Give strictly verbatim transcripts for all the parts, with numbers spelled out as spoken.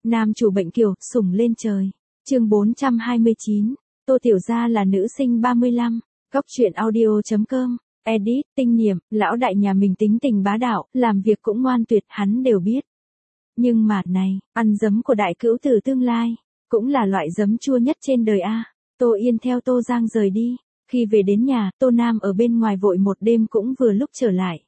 Nam chủ bệnh kiều, sủng lên trời. Chương bốn trăm hai mươi chín. Tô Tiểu Gia là nữ sinh ba mươi lăm. Góc truyện audio chấm com. Edit, tinh niệm, lão đại nhà mình tính tình bá đạo, làm việc cũng ngoan tuyệt, hắn đều biết. Nhưng mà, này, ăn giấm của đại cữu tử tương lai, cũng là loại giấm chua nhất trên đời a. Tô Yên theo Tô Giang rời đi. Khi về đến nhà, Tô Nam ở bên ngoài vội một đêm cũng vừa lúc trở lại.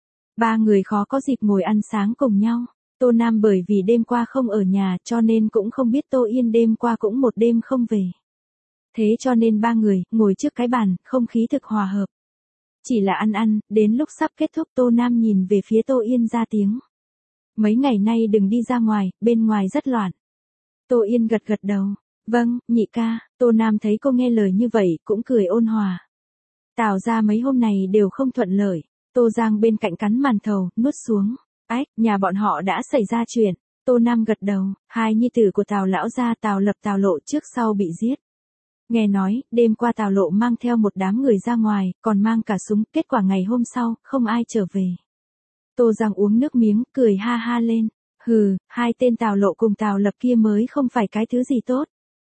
Ba người khó có dịp ngồi ăn sáng cùng nhau. Tô Nam bởi vì đêm qua không ở nhà cho nên cũng không biết Tô Yên đêm qua cũng một đêm không về. Thế cho nên ba người ngồi trước cái bàn, không khí thực hòa hợp. Chỉ là ăn ăn, đến lúc sắp kết thúc Tô Nam nhìn về phía Tô Yên ra tiếng. Mấy ngày nay đừng đi ra ngoài, bên ngoài rất loạn. Tô Yên gật gật đầu. Vâng, nhị ca. Tô Nam thấy cô nghe lời như vậy cũng cười ôn hòa. Tào ra mấy hôm này đều không thuận lợi. Tô Giang bên cạnh cắn màn thầu, nuốt xuống. Ách, nhà bọn họ đã xảy ra chuyện. Tô Nam gật đầu, hai nhi tử của Tào lão gia Tào Lập Tào Lộ trước sau bị giết. Nghe nói, đêm qua Tào Lộ mang theo một đám người ra ngoài, còn mang cả súng, kết quả ngày hôm sau, không ai trở về. Tô Giang uống nước miếng, cười ha ha lên. Hừ, hai tên Tào Lộ cùng Tào Lập kia mới không phải cái thứ gì tốt.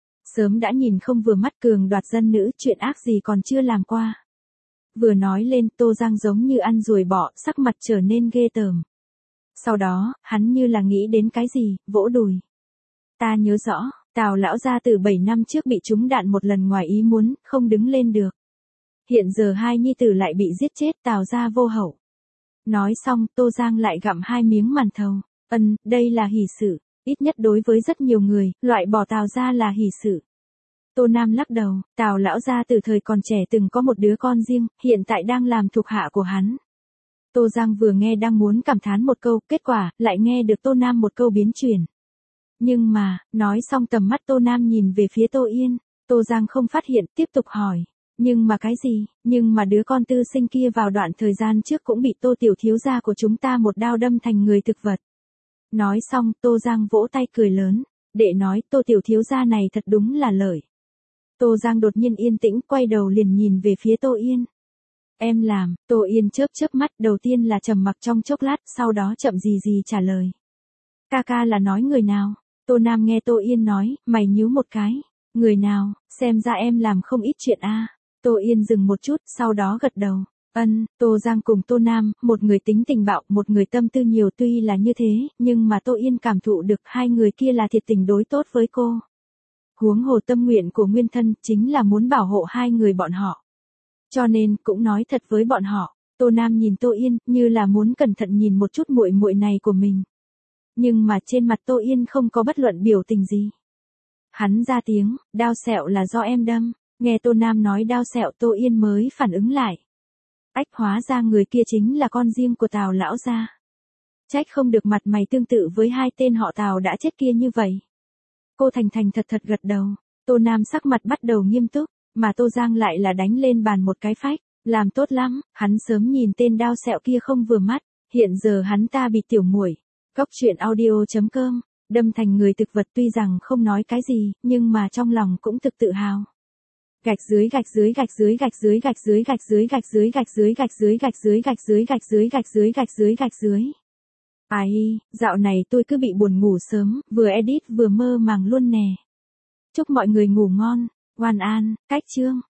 Sớm đã nhìn không vừa mắt cường đoạt dân nữ, chuyện ác gì còn chưa làm qua. Vừa nói lên, Tô Giang giống như ăn ruồi bọ, sắc mặt trở nên ghê tởm. Sau đó, hắn như là nghĩ đến cái gì, vỗ đùi. Ta nhớ rõ, Tào lão gia từ bảy năm trước bị trúng đạn một lần ngoài ý muốn, không đứng lên được. Hiện giờ hai nhi tử lại bị giết chết, Tào gia vô hậu. Nói xong, Tô Giang lại gặm hai miếng màn thầu. Ân, đây là hỷ sự. Ít nhất đối với rất nhiều người, loại bỏ Tào gia là hỷ sự. Tô Nam lắc đầu, Tào lão gia từ thời còn trẻ từng có một đứa con riêng, hiện tại đang làm thuộc hạ của hắn. Tô Giang vừa nghe đang muốn cảm thán một câu, kết quả, lại nghe được Tô Nam một câu biến chuyển. Nhưng mà, nói xong tầm mắt Tô Nam nhìn về phía Tô Yên, Tô Giang không phát hiện, tiếp tục hỏi. Nhưng mà cái gì, nhưng mà đứa con tư sinh kia vào đoạn thời gian trước cũng bị Tô tiểu thiếu gia của chúng ta một đao đâm thành người thực vật. Nói xong, Tô Giang vỗ tay cười lớn, đệ nói Tô tiểu thiếu gia này thật đúng là lợi. Tô Giang đột nhiên yên tĩnh, quay đầu liền nhìn về phía Tô Yên. Em làm, Tô Yên chớp chớp mắt, đầu tiên là trầm mặc trong chốc lát, sau đó chậm gì gì trả lời. Ca ca là nói người nào? Tô Nam nghe Tô Yên nói, mày nhíu một cái. Người nào, xem ra em làm không ít chuyện a. Tô Yên dừng một chút, sau đó gật đầu. Ân, Tô Giang cùng Tô Nam, một người tính tình bạo, một người tâm tư nhiều, tuy là như thế, nhưng mà Tô Yên cảm thụ được hai người kia là thiệt tình đối tốt với cô. Huống hồ tâm nguyện của nguyên thân chính là muốn bảo hộ hai người bọn họ. Cho nên, cũng nói thật với bọn họ, Tô Nam nhìn Tô Yên, như là muốn cẩn thận nhìn một chút muội muội này của mình. Nhưng mà trên mặt Tô Yên không có bất luận biểu tình gì. Hắn ra tiếng, đao sẹo là do em đâm. Nghe Tô Nam nói đao sẹo, Tô Yên mới phản ứng lại. Ách, hóa ra người kia chính là con riêng của Tào lão gia. Trách không được mặt mày tương tự với hai tên họ Tào đã chết kia như vậy. Cô thành thành thật thật gật đầu. Tô Nam sắc mặt bắt đầu nghiêm túc, mà Tô Giang lại là đánh lên bàn một cái phách. Làm tốt lắm, hắn sớm nhìn tên đao sẹo kia không vừa mắt, hiện giờ hắn ta bị tiểu muội. Góc truyện audio chấm com, đâm thành người thực vật tuy rằng không nói cái gì, nhưng mà trong lòng cũng thực tự hào. Gạch dưới gạch dưới gạch dưới gạch dưới gạch dưới gạch dưới gạch dưới gạch dưới gạch dưới gạch dưới gạch dưới gạch dưới gạch dưới gạch dưới gạch dưới. Ai, dạo này tôi cứ bị buồn ngủ sớm, vừa edit vừa mơ màng luôn nè. Chúc mọi người ngủ ngon, oan an, cách chương.